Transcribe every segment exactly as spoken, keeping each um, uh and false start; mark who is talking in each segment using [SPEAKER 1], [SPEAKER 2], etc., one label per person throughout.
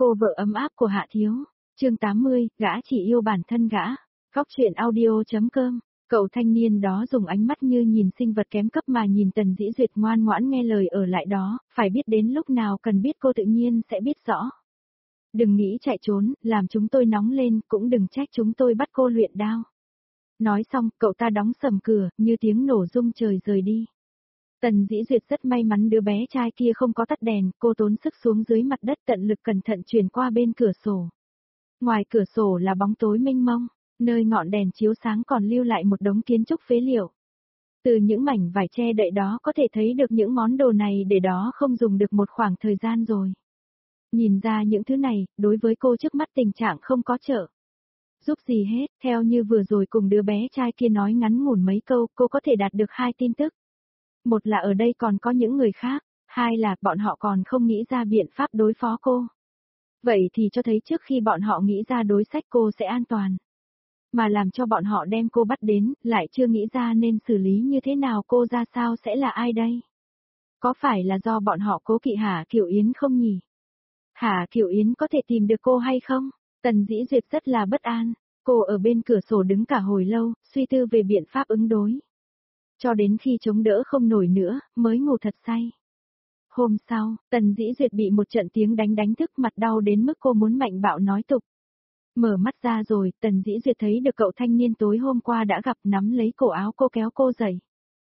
[SPEAKER 1] Cô vợ ấm áp của Hạ Thiếu. Chương tám mươi, gã chỉ yêu bản thân gã. Góc truyện audio chấm com. Cậu thanh niên đó dùng ánh mắt như nhìn sinh vật kém cấp mà nhìn Tần Dĩ Duyệt ngoan ngoãn nghe lời ở lại đó, phải biết đến lúc nào cần biết cô tự nhiên sẽ biết rõ. Đừng nghĩ chạy trốn, làm chúng tôi nóng lên, cũng đừng trách chúng tôi bắt cô luyện đao. Nói xong, cậu ta đóng sầm cửa, như tiếng nổ rung trời rời đi. Tần Dĩ Duyệt rất may mắn đứa bé trai kia không có tắt đèn, cô tốn sức xuống dưới mặt đất tận lực cẩn thận chuyển qua bên cửa sổ. Ngoài cửa sổ là bóng tối mênh mông, nơi ngọn đèn chiếu sáng còn lưu lại một đống kiến trúc phế liệu. Từ những mảnh vải che đậy đó có thể thấy được những món đồ này để đó không dùng được một khoảng thời gian rồi. Nhìn ra những thứ này, đối với cô trước mắt tình trạng không có trợ giúp gì hết, theo như vừa rồi cùng đứa bé trai kia nói ngắn ngủn mấy câu, cô có thể đạt được hai tin tức. Một là ở đây còn có những người khác, hai là bọn họ còn không nghĩ ra biện pháp đối phó cô. Vậy thì cho thấy trước khi bọn họ nghĩ ra đối sách cô sẽ an toàn. Mà làm cho bọn họ đem cô bắt đến, lại chưa nghĩ ra nên xử lý như thế nào, cô ra sao sẽ là ai đây? Có phải là do bọn họ cố kỵ Hà Kiều Yến không nhỉ? Hà Kiều Yến có thể tìm được cô hay không? Tần Dĩ Duyệt rất là bất an, cô ở bên cửa sổ đứng cả hồi lâu, suy tư về biện pháp ứng đối. Cho đến khi chống đỡ không nổi nữa, mới ngủ thật say. Hôm sau, Tần Dĩ Duyệt bị một trận tiếng đánh đánh thức, mặt đau đến mức cô muốn mạnh bạo nói tục. Mở mắt ra rồi, Tần Dĩ Duyệt thấy được cậu thanh niên tối hôm qua đã gặp, nắm lấy cổ áo cô kéo cô dậy.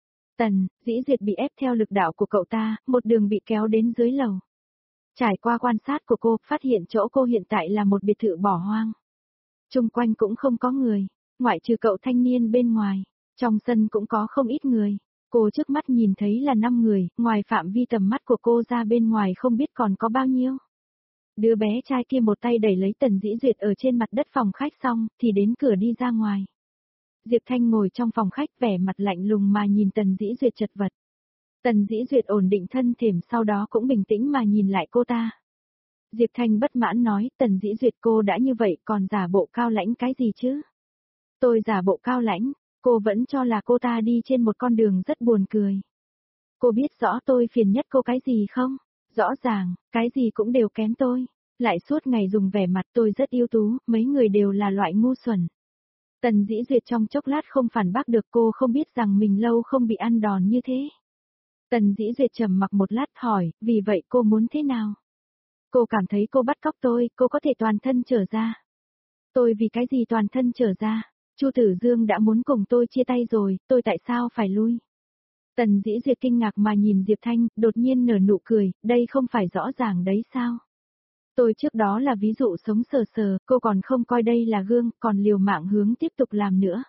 [SPEAKER 1] Tần Dĩ Duyệt bị ép theo lực đạo của cậu ta, một đường bị kéo đến dưới lầu. Trải qua quan sát của cô, phát hiện chỗ cô hiện tại là một biệt thự bỏ hoang. Chung quanh cũng không có người, ngoại trừ cậu thanh niên bên ngoài, trong sân cũng có không ít người. Cô trước mắt nhìn thấy là năm người, ngoài phạm vi tầm mắt của cô ra bên ngoài không biết còn có bao nhiêu. Đứa bé trai kia một tay đẩy lấy Tần Dĩ Duyệt ở trên mặt đất phòng khách xong, thì đến cửa đi ra ngoài. Diệp Thanh ngồi trong phòng khách vẻ mặt lạnh lùng mà nhìn Tần Dĩ Duyệt chật vật. Tần Dĩ Duyệt ổn định thân thềm sau đó cũng bình tĩnh mà nhìn lại cô ta. Diệp Thanh bất mãn nói, Tần Dĩ Duyệt cô đã như vậy còn giả bộ cao lãnh cái gì chứ? Tôi giả bộ cao lãnh, cô vẫn cho là cô ta đi trên một con đường rất buồn cười. Cô biết rõ tôi phiền nhất cô cái gì không? Rõ ràng, cái gì cũng đều kém tôi. Lại suốt ngày dùng vẻ mặt tôi rất ưu tú, mấy người đều là loại ngu xuẩn. Tần Dĩ Duyệt trong chốc lát không phản bác được, cô không biết rằng mình lâu không bị ăn đòn như thế. Tần Dĩ Duyệt trầm mặc một lát hỏi, vì vậy cô muốn thế nào? Cô cảm thấy cô bắt cóc tôi, cô có thể toàn thân trở ra. Tôi vì cái gì toàn thân trở ra? Chu Tử Dương đã muốn cùng tôi chia tay rồi, tôi tại sao phải lui? Tần Dĩ Duyệt kinh ngạc mà nhìn Diệp Thanh, đột nhiên nở nụ cười, đây không phải rõ ràng đấy sao? Tôi trước đó là ví dụ sống sờ sờ, cô còn không coi đây là gương, còn liều mạng hướng tiếp tục làm nữa.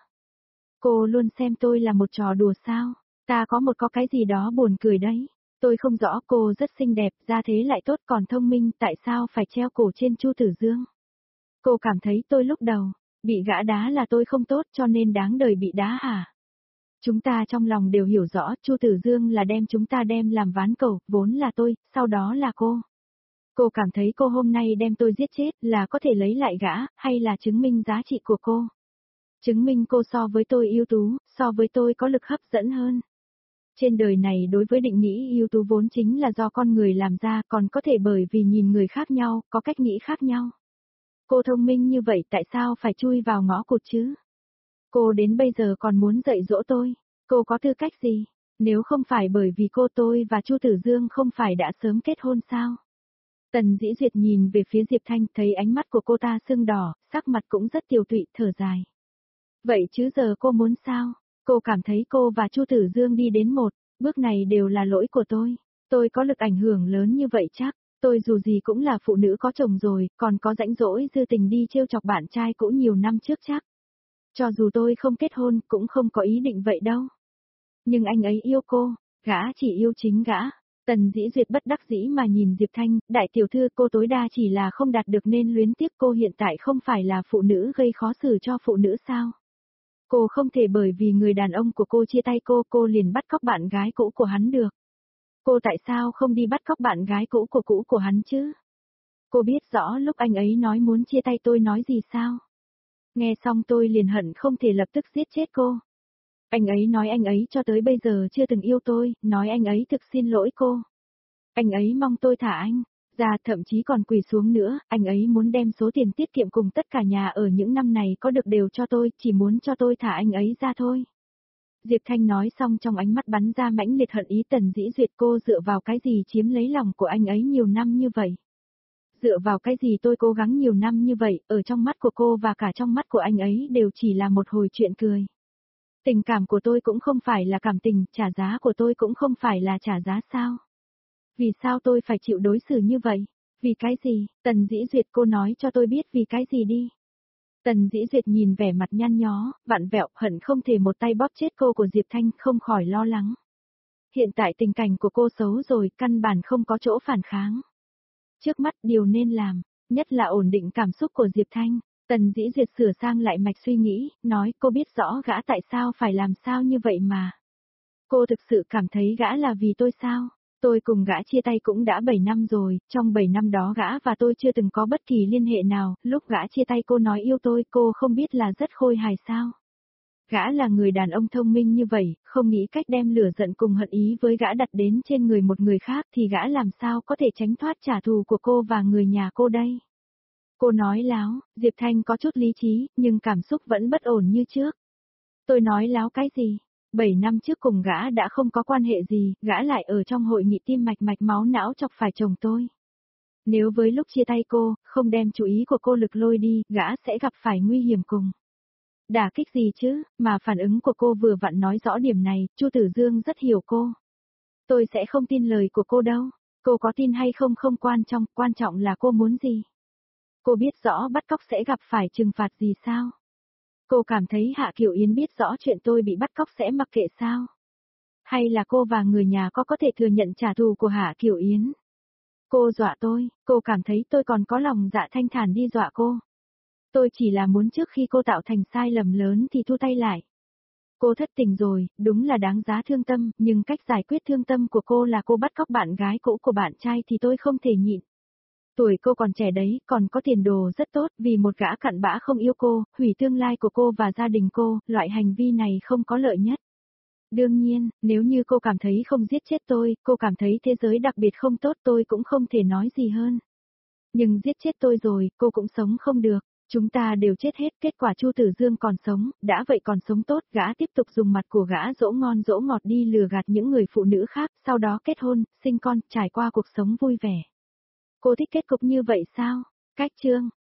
[SPEAKER 1] Cô luôn xem tôi là một trò đùa sao? Ta có một có cái gì đó buồn cười đấy. Tôi không rõ, cô rất xinh đẹp, gia thế lại tốt còn thông minh, tại sao phải treo cổ trên Chu Tử Dương? Cô cảm thấy tôi lúc đầu, bị gã đá là tôi không tốt cho nên đáng đời bị đá hả? Chúng ta trong lòng đều hiểu rõ, Chu Tử Dương là đem chúng ta đem làm ván cầu, vốn là tôi, sau đó là cô. Cô cảm thấy cô hôm nay đem tôi giết chết là có thể lấy lại gã, hay là chứng minh giá trị của cô? Chứng minh cô so với tôi ưu tú, so với tôi có lực hấp dẫn hơn. Trên đời này đối với định nghĩa ưu tú vốn chính là do con người làm ra, còn có thể bởi vì nhìn người khác nhau, có cách nghĩ khác nhau. Cô thông minh như vậy tại sao phải chui vào ngõ cụt chứ? Cô đến bây giờ còn muốn dạy dỗ tôi, cô có tư cách gì? Nếu không phải bởi vì cô, tôi và Chu Tử Dương không phải đã sớm kết hôn sao? Tần Dĩ Duyệt nhìn về phía Diệp Thanh, thấy ánh mắt của cô ta sưng đỏ, sắc mặt cũng rất tiều tụy, thở dài. Vậy chứ giờ cô muốn sao? Cô cảm thấy cô và Chu Tử Dương đi đến một bước này đều là lỗi của tôi. Tôi có lực ảnh hưởng lớn như vậy chắc. Tôi dù gì cũng là phụ nữ có chồng rồi, còn có rãnh rỗi dư tình đi trêu chọc bạn trai cũ nhiều năm trước chắc. Cho dù tôi không kết hôn, cũng không có ý định vậy đâu. Nhưng anh ấy yêu cô, gã chỉ yêu chính gã. Tần Dĩ Duyệt bất đắc dĩ mà nhìn Diệp Thanh, đại tiểu thư cô tối đa chỉ là không đạt được nên luyến tiếc, cô hiện tại không phải là phụ nữ gây khó xử cho phụ nữ sao? Cô không thể bởi vì người đàn ông của cô chia tay cô, cô liền bắt cóc bạn gái cũ của hắn được. Cô tại sao không đi bắt cóc bạn gái cũ của cũ của hắn chứ? Cô biết rõ lúc anh ấy nói muốn chia tay tôi nói gì sao? Nghe xong tôi liền hận không thể lập tức giết chết cô. Anh ấy nói anh ấy cho tới bây giờ chưa từng yêu tôi, nói anh ấy thực xin lỗi cô. Anh ấy mong tôi thả anh, ra, thậm chí còn quỳ xuống nữa, anh ấy muốn đem số tiền tiết kiệm cùng tất cả nhà ở những năm này có được đều cho tôi, chỉ muốn cho tôi thả anh ấy ra thôi. Diệp Thanh nói xong trong ánh mắt bắn ra mãnh liệt hận ý. Tần Dĩ Duyệt, cô dựa vào cái gì chiếm lấy lòng của anh ấy nhiều năm như vậy? Dựa vào cái gì tôi cố gắng nhiều năm như vậy, ở trong mắt của cô và cả trong mắt của anh ấy đều chỉ là một hồi chuyện cười. Tình cảm của tôi cũng không phải là cảm tình, trả giá của tôi cũng không phải là trả giá sao? Vì sao tôi phải chịu đối xử như vậy? Vì cái gì? Tần Dĩ Duyệt, cô nói cho tôi biết vì cái gì đi. Tần Dĩ Duyệt nhìn vẻ mặt nhăn nhó, vặn vẹo, hận không thể một tay bóp chết cô của Diệp Thanh, không khỏi lo lắng. Hiện tại tình cảnh của cô xấu rồi, căn bản không có chỗ phản kháng. Trước mắt điều nên làm, nhất là ổn định cảm xúc của Diệp Thanh. Tần Dĩ Duyệt sửa sang lại mạch suy nghĩ, nói cô biết rõ gã tại sao phải làm sao như vậy mà. Cô thực sự cảm thấy gã là vì tôi sao? Tôi cùng gã chia tay cũng đã bảy năm rồi, trong bảy năm đó gã và tôi chưa từng có bất kỳ liên hệ nào, lúc gã chia tay cô nói yêu tôi, cô không biết là rất khôi hài sao? Gã là người đàn ông thông minh như vậy, không nghĩ cách đem lửa giận cùng hận ý với gã đặt đến trên người một người khác thì gã làm sao có thể tránh thoát trả thù của cô và người nhà cô đây? Cô nói láo, Diệp Thanh có chút lý trí, nhưng cảm xúc vẫn bất ổn như trước. Tôi nói láo cái gì? Bảy năm trước cùng gã đã không có quan hệ gì, gã lại ở trong hội nghị tim mạch mạch máu não chọc phải chồng tôi. Nếu với lúc chia tay cô, không đem chú ý của cô lực lôi đi, gã sẽ gặp phải nguy hiểm cùng. Đả kích gì chứ, mà phản ứng của cô vừa vặn nói rõ điểm này, Chu Tử Dương rất hiểu cô. Tôi sẽ không tin lời của cô đâu, cô có tin hay không không quan trọng, quan trọng là cô muốn gì. Cô biết rõ bắt cóc sẽ gặp phải trừng phạt gì sao? Cô cảm thấy Hạ Kiều Yến biết rõ chuyện tôi bị bắt cóc sẽ mặc kệ sao? Hay là cô và người nhà có có thể thừa nhận trả thù của Hạ Kiều Yến? Cô dọa tôi, cô cảm thấy tôi còn có lòng dạ thanh thản đi dọa cô. Tôi chỉ là muốn trước khi cô tạo thành sai lầm lớn thì thu tay lại. Cô thất tình rồi, đúng là đáng giá thương tâm, nhưng cách giải quyết thương tâm của cô là cô bắt cóc bạn gái cũ của bạn trai thì tôi không thể nhịn. Tuổi cô còn trẻ đấy, còn có tiền đồ rất tốt, vì một gã cặn bã không yêu cô, hủy tương lai của cô và gia đình cô, loại hành vi này không có lợi nhất. Đương nhiên, nếu như cô cảm thấy không giết chết tôi, cô cảm thấy thế giới đặc biệt không tốt, tôi cũng không thể nói gì hơn. Nhưng giết chết tôi rồi, cô cũng sống không được. Chúng ta đều chết hết, kết quả Chu Tử Dương còn sống, đã vậy còn sống tốt, gã tiếp tục dùng mặt của gã dỗ ngon dỗ ngọt đi lừa gạt những người phụ nữ khác, sau đó kết hôn, sinh con, trải qua cuộc sống vui vẻ. Cô thích kết cục như vậy sao? Cách chương